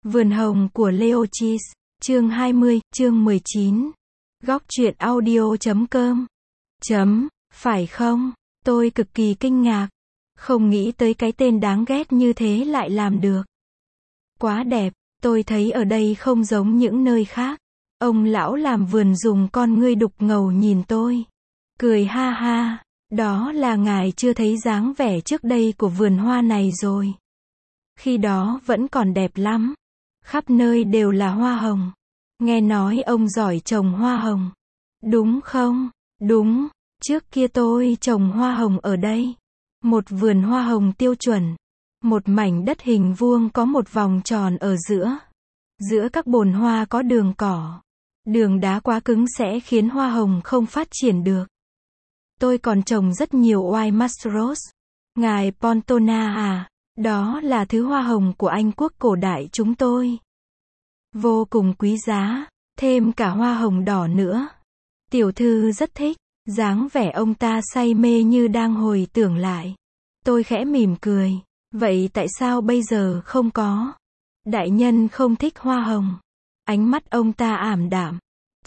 Vườn hồng của Leochis, chương 20, chương 19. Góc truyện audio.com. Phải không? Tôi cực kỳ kinh ngạc. Không nghĩ tới cái tên đáng ghét như thế lại làm được. Quá đẹp, tôi thấy ở đây không giống những nơi khác. Ông lão làm vườn dùng con ngươi đục ngầu nhìn tôi. Cười ha ha, đó là ngài chưa thấy dáng vẻ trước đây của vườn hoa này rồi. Khi đó vẫn còn đẹp lắm. Khắp nơi đều là hoa hồng. Nghe nói ông giỏi trồng hoa hồng. Đúng không? Đúng, trước kia tôi trồng hoa hồng ở đây. Một vườn hoa hồng tiêu chuẩn. Một mảnh đất hình vuông có một vòng tròn ở giữa. Giữa các bồn hoa có đường cỏ. Đường đá quá cứng sẽ khiến hoa hồng không phát triển được. Tôi còn trồng rất nhiều white monstros. Ngài Pontona à, đó là thứ hoa hồng của Anh quốc cổ đại chúng tôi. Vô cùng quý giá, thêm cả hoa hồng đỏ nữa. Tiểu thư rất thích, dáng vẻ ông ta say mê như đang hồi tưởng lại. Tôi khẽ mỉm cười, vậy tại sao bây giờ không có? Đại nhân không thích hoa hồng. Ánh mắt ông ta ảm đạm.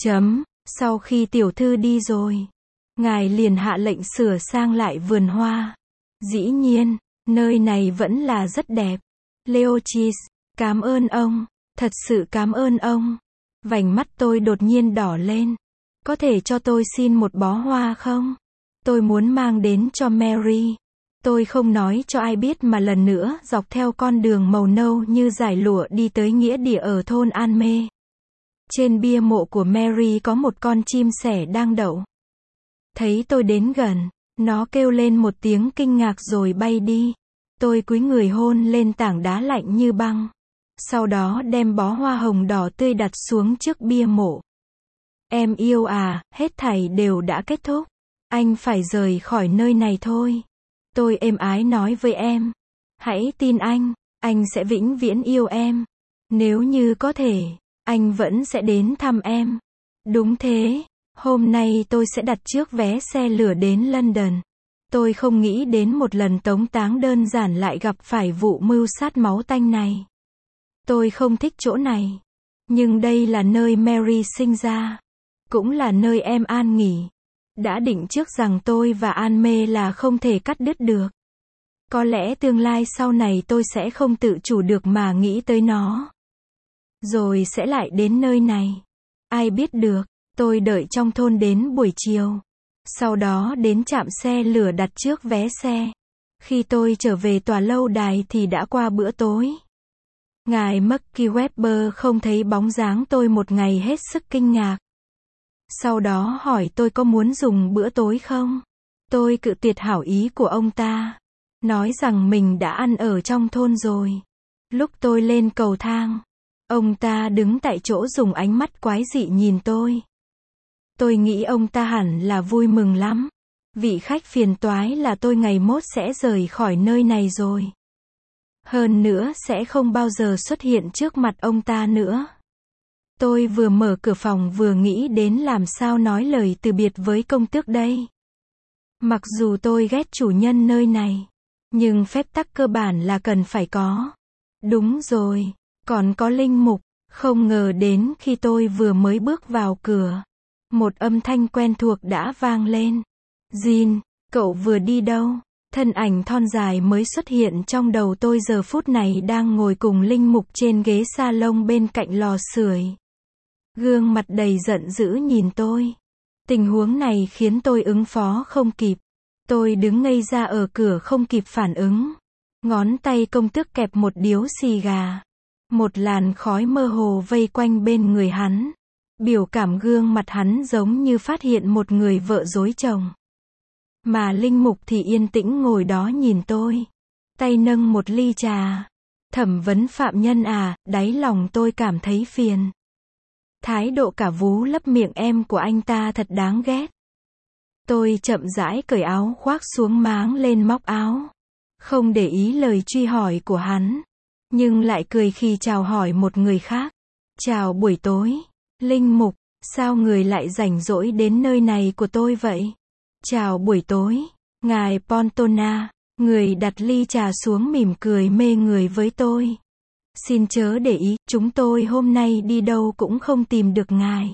Sau khi tiểu thư đi rồi, ngài liền hạ lệnh sửa sang lại vườn hoa. Dĩ nhiên, nơi này vẫn là rất đẹp. Leochis, cảm ơn ông, thật sự cảm ơn ông. Vành mắt tôi đột nhiên đỏ lên. Có thể cho tôi xin một bó hoa không? Tôi muốn mang đến cho Mary. Tôi không nói cho ai biết mà lần nữa dọc theo con đường màu nâu như dải lụa đi tới nghĩa địa ở thôn An Mê. Trên bia mộ của Mary có một con chim sẻ đang đậu. Thấy tôi đến gần, nó kêu lên một tiếng kinh ngạc rồi bay đi. Tôi cúi người hôn lên tảng đá lạnh như băng. Sau đó đem bó hoa hồng đỏ tươi đặt xuống trước bia mộ. Em yêu à, hết thảy đều đã kết thúc. Anh phải rời khỏi nơi này thôi. Tôi êm ái nói với em. Hãy tin anh sẽ vĩnh viễn yêu em. Nếu như có thể, anh vẫn sẽ đến thăm em. Đúng thế, hôm nay tôi sẽ đặt trước vé xe lửa đến London. Tôi không nghĩ đến một lần tống táng đơn giản lại gặp phải vụ mưu sát máu tanh này. Tôi không thích chỗ này. Nhưng đây là nơi Mary sinh ra. Cũng là nơi em an nghỉ. Đã định trước rằng tôi và An Mê là không thể cắt đứt được. Có lẽ tương lai sau này tôi sẽ không tự chủ được mà nghĩ tới nó. Rồi sẽ lại đến nơi này. Ai biết được, tôi đợi trong thôn đến buổi chiều. Sau đó đến trạm xe lửa đặt trước vé xe. Khi tôi trở về tòa lâu đài thì đã qua bữa tối. Ngài Marky Webber không thấy bóng dáng tôi một ngày hết sức kinh ngạc. Sau đó hỏi tôi có muốn dùng bữa tối không? Tôi cự tuyệt hảo ý của ông ta. Nói rằng mình đã ăn ở trong thôn rồi. Lúc tôi lên cầu thang, ông ta đứng tại chỗ dùng ánh mắt quái dị nhìn tôi. Tôi nghĩ ông ta hẳn là vui mừng lắm. Vị khách phiền toái là tôi ngày mốt sẽ rời khỏi nơi này rồi. Hơn nữa sẽ không bao giờ xuất hiện trước mặt ông ta nữa. Tôi vừa mở cửa phòng vừa nghĩ đến làm sao nói lời từ biệt với công tước đây. Mặc dù tôi ghét chủ nhân nơi này, nhưng phép tắc cơ bản là cần phải có. Đúng rồi, còn có linh mục. Không ngờ đến khi tôi vừa mới bước vào cửa, một âm thanh quen thuộc đã vang lên. Jean, cậu vừa đi đâu? Thân ảnh thon dài mới xuất hiện trong đầu tôi giờ phút này đang ngồi cùng linh mục trên ghế salon bên cạnh lò sưởi. Gương mặt đầy giận dữ nhìn tôi. Tình huống này khiến tôi ứng phó không kịp. Tôi đứng ngây ra ở cửa không kịp phản ứng. Ngón tay công tước kẹp một điếu xì gà. Một làn khói mơ hồ vây quanh bên người hắn. Biểu cảm gương mặt hắn giống như phát hiện một người vợ dối chồng. Mà linh mục thì yên tĩnh ngồi đó nhìn tôi. Tay nâng một ly trà. Thẩm vấn phạm nhân à, đáy lòng tôi cảm thấy phiền. Thái độ cả vú lấp miệng em của anh ta thật đáng ghét. Tôi chậm rãi cởi áo khoác xuống máng lên móc áo. Không để ý lời truy hỏi của hắn. Nhưng lại cười khi chào hỏi một người khác. Chào buổi tối. Linh mục, sao người lại rảnh rỗi đến nơi này của tôi vậy? Chào buổi tối. Ngài Pontona. Người đặt ly trà xuống mỉm cười mê người với tôi. Xin chớ để ý, chúng tôi hôm nay đi đâu cũng không tìm được ngài.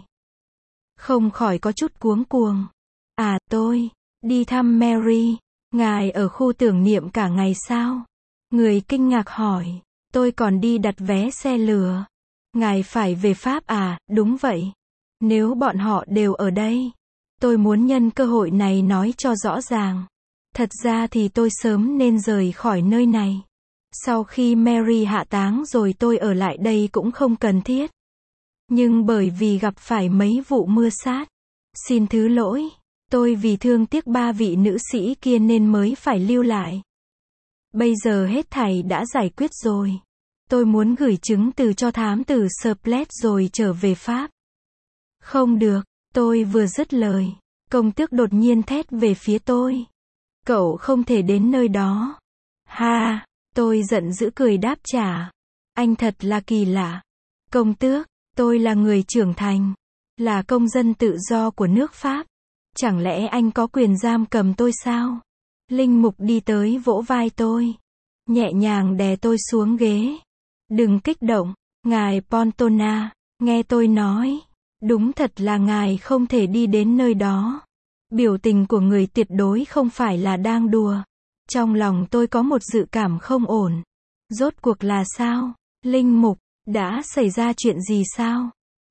Không khỏi có chút cuống cuồng. À, tôi đi thăm Mary. Ngài ở khu tưởng niệm cả ngày sao? Người kinh ngạc hỏi. Tôi còn đi đặt vé xe lửa. Ngài phải về Pháp à? Đúng vậy. Nếu bọn họ đều ở đây, tôi muốn nhân cơ hội này nói cho rõ ràng. Thật ra thì tôi sớm nên rời khỏi nơi này. Sau khi Mary hạ táng rồi tôi ở lại đây cũng không cần thiết. Nhưng bởi vì gặp phải mấy vụ mưa sát. Xin thứ lỗi. Tôi vì thương tiếc 3 vị nữ sĩ kia nên mới phải lưu lại. Bây giờ hết thảy đã giải quyết rồi. Tôi muốn gửi chứng từ cho thám tử Splet rồi trở về Pháp. Không được, tôi vừa dứt lời. Công tước đột nhiên thét về phía tôi. Cậu không thể đến nơi đó. Ha, tôi giận dữ cười đáp trả. Anh thật là kỳ lạ. Công tước, tôi là người trưởng thành. Là công dân tự do của nước Pháp. Chẳng lẽ anh có quyền giam cầm tôi sao? Linh mục đi tới vỗ vai tôi. Nhẹ nhàng đè tôi xuống ghế. Đừng kích động, ngài Pontona, nghe tôi nói. Đúng thật là ngài không thể đi đến nơi đó. Biểu tình của người tuyệt đối không phải là đang đùa. Trong lòng tôi có một dự cảm không ổn. Rốt cuộc là sao? Linh mục, đã xảy ra chuyện gì sao?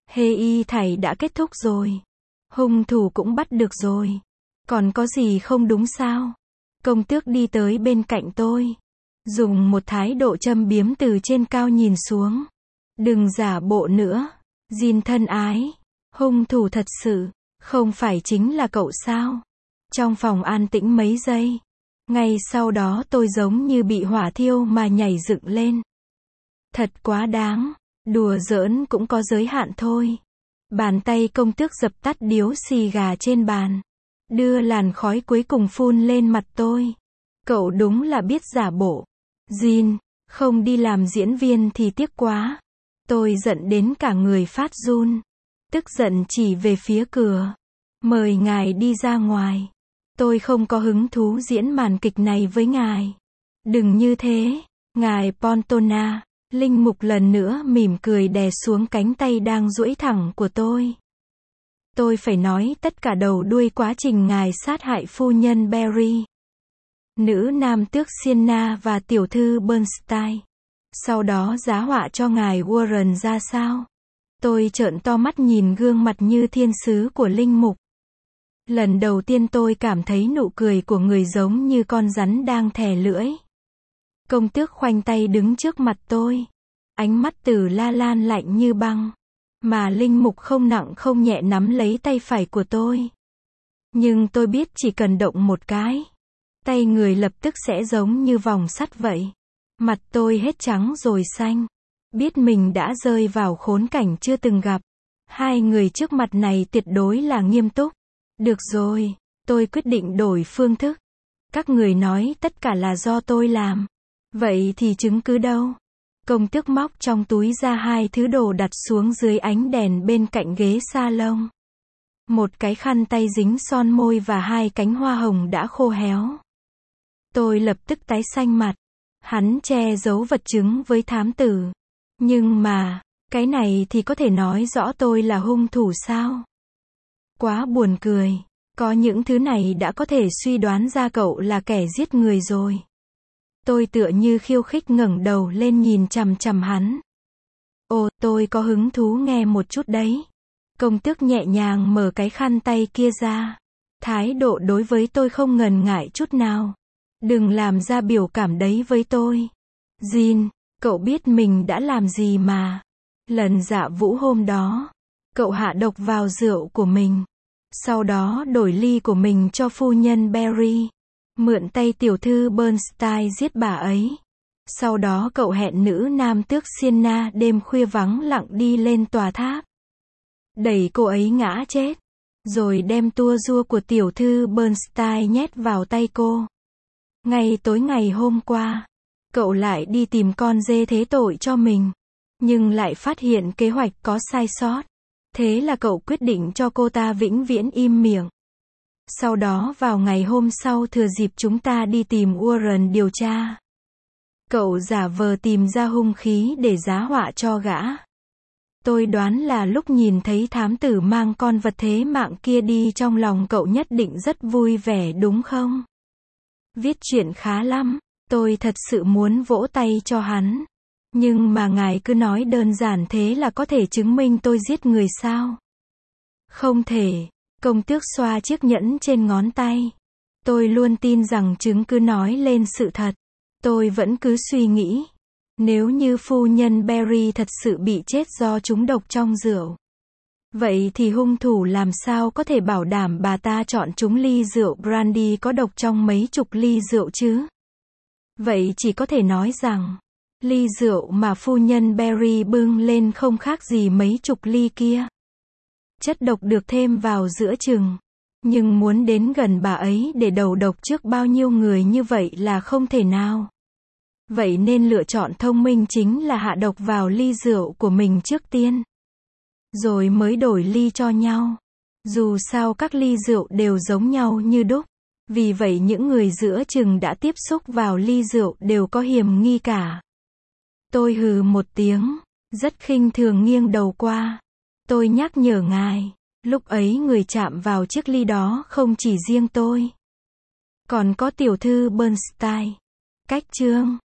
Hê thảy đã kết thúc rồi. Hung thủ cũng bắt được rồi. Còn có gì không đúng sao? Công tước đi tới bên cạnh tôi. Dùng một thái độ châm biếm từ trên cao nhìn xuống. Đừng giả bộ nữa. Jin thân ái. Hung thủ thật sự, không phải chính là cậu sao? Trong phòng an tĩnh mấy giây. Ngay sau đó tôi giống như bị hỏa thiêu mà nhảy dựng lên. Thật quá đáng. Đùa giỡn cũng có giới hạn thôi. Bàn tay công tước dập tắt điếu xì gà trên bàn. Đưa làn khói cuối cùng phun lên mặt tôi. Cậu đúng là biết giả bộ. Jin, không đi làm diễn viên thì tiếc quá. Tôi giận đến cả người phát run. Tức giận chỉ về phía cửa. Mời ngài đi ra ngoài. Tôi không có hứng thú diễn màn kịch này với ngài. Đừng như thế, ngài Pontona. Linh mục lần nữa mỉm cười đè xuống cánh tay đang duỗi thẳng của tôi. Tôi phải nói tất cả đầu đuôi quá trình ngài sát hại phu nhân Berry, nữ nam tước Sienna và tiểu thư Bernstein. Sau đó giá họa cho ngài Warren ra sao? Tôi trợn to mắt nhìn gương mặt như thiên sứ của linh mục. Lần đầu tiên tôi cảm thấy nụ cười của người giống như con rắn đang thè lưỡi. Công tước khoanh tay đứng trước mặt tôi. Ánh mắt Từ La Lan lạnh như băng. Mà linh mục không nặng không nhẹ nắm lấy tay phải của tôi. Nhưng tôi biết chỉ cần động một cái. Tay người lập tức sẽ giống như vòng sắt vậy. Mặt tôi hết trắng rồi xanh. Biết mình đã rơi vào khốn cảnh chưa từng gặp. Hai người trước mặt này tuyệt đối là nghiêm túc. Được rồi, tôi quyết định đổi phương thức. Các người nói tất cả là do tôi làm. Vậy thì chứng cứ đâu? Công tước móc trong túi ra 2 thứ đồ đặt xuống dưới ánh đèn bên cạnh ghế salon. Một cái khăn tay dính son môi và 2 cánh hoa hồng đã khô héo. Tôi lập tức tái xanh mặt. Hắn che giấu vật chứng với thám tử. Nhưng mà, cái này thì có thể nói rõ tôi là hung thủ sao? Quá buồn cười. Có những thứ này đã có thể suy đoán ra cậu là kẻ giết người rồi. Tôi tựa như khiêu khích ngẩng đầu lên nhìn chằm chằm hắn. Ồ, tôi có hứng thú nghe một chút đấy. Công tước nhẹ nhàng mở cái khăn tay kia ra. Thái độ đối với tôi không ngần ngại chút nào. Đừng làm ra biểu cảm đấy với tôi. Jin, cậu biết mình đã làm gì mà. Lần dạ vũ hôm đó, cậu hạ độc vào rượu của mình. Sau đó đổi ly của mình cho phu nhân Berry. Mượn tay tiểu thư Bernstein giết bà ấy. Sau đó cậu hẹn nữ nam tước Sienna đêm khuya vắng lặng đi lên tòa tháp. Đẩy cô ấy ngã chết. Rồi đem tua rua của tiểu thư Bernstein nhét vào tay cô. Ngay tối ngày hôm qua, cậu lại đi tìm con dê thế tội cho mình. Nhưng lại phát hiện kế hoạch có sai sót. Thế là cậu quyết định cho cô ta vĩnh viễn im miệng. Sau đó vào ngày hôm sau thừa dịp chúng ta đi tìm Warren điều tra. Cậu giả vờ tìm ra hung khí để giá họa cho gã. Tôi đoán là lúc nhìn thấy thám tử mang con vật thế mạng kia đi, trong lòng cậu nhất định rất vui vẻ đúng không? Viết chuyện khá lắm. Tôi thật sự muốn vỗ tay cho hắn. Nhưng mà ngài cứ nói đơn giản thế là có thể chứng minh tôi giết người sao? Không thể. Công tước xoa chiếc nhẫn trên ngón tay. Tôi luôn tin rằng chứng cứ nói lên sự thật. Tôi vẫn cứ suy nghĩ, nếu như phu nhân Berry thật sự bị chết do trúng độc trong rượu, vậy thì hung thủ làm sao có thể bảo đảm bà ta chọn trúng ly rượu brandy có độc trong mấy chục ly rượu chứ? Vậy chỉ có thể nói rằng, ly rượu mà phu nhân Berry bưng lên không khác gì mấy chục ly kia. Chất độc được thêm vào giữa chừng. Nhưng muốn đến gần bà ấy để đầu độc trước bao nhiêu người như vậy là không thể nào. Vậy nên lựa chọn thông minh chính là hạ độc vào ly rượu của mình trước tiên. Rồi mới đổi ly cho nhau. Dù sao các ly rượu đều giống nhau như đúc. Vì vậy những người giữa chừng đã tiếp xúc vào ly rượu đều có hiểm nghi cả. Tôi hừ một tiếng, rất khinh thường nghiêng đầu qua. Tôi nhắc nhở ngài, lúc ấy người chạm vào chiếc ly đó không chỉ riêng tôi. Còn có tiểu thư Bernstein. Cách chương